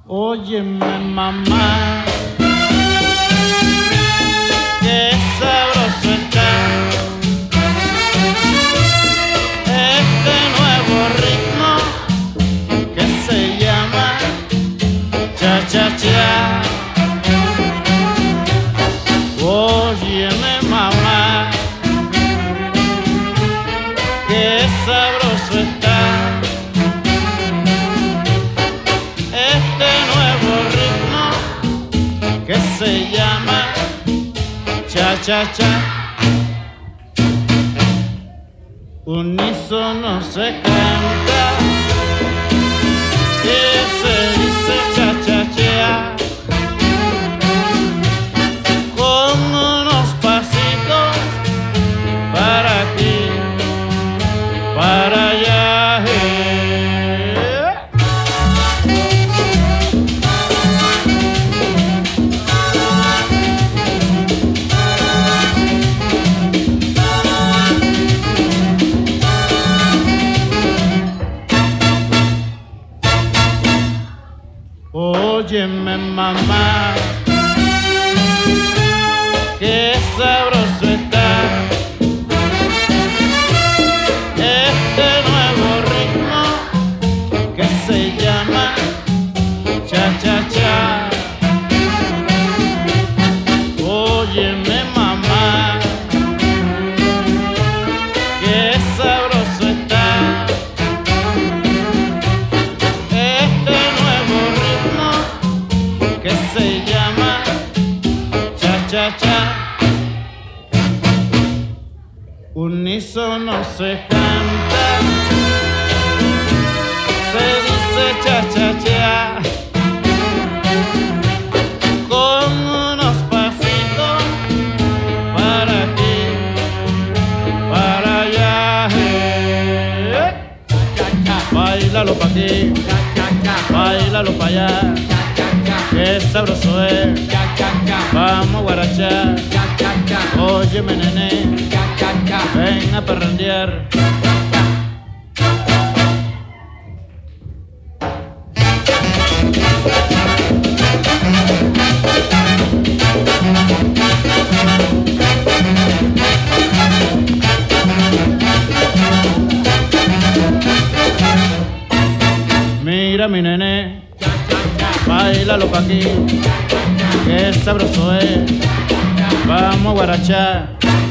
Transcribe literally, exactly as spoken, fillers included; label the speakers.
Speaker 1: Óyeme mamá, qué sabroso está este nuevo ritmo que se llama cha-cha-cha. Óyeme mamá, qué sabroso está este nuevo ritmo que se llama cha-cha-cha. Unísono se canta y se dice cha-cha-cha, con unos pasitos para aquí, para allá. Óyeme mamá, qué sabroso está este nuevo ritmo que se llama cha-cha-cha. Óyeme mamá, qué sabroso está este nuevo ritmo que se llama cha-cha-cha. Unísono se canta, se dice cha-cha-cha, con unos pasitos para aquí, para allá. Báilalo pa' aquí, báilalo pa' allá, qué sabroso es, vamos a guarachar. Óyeme nené, ven a parrandear. Mira mi nené, báilalo pa' aquí, qué sabroso es, vamos a guarachar.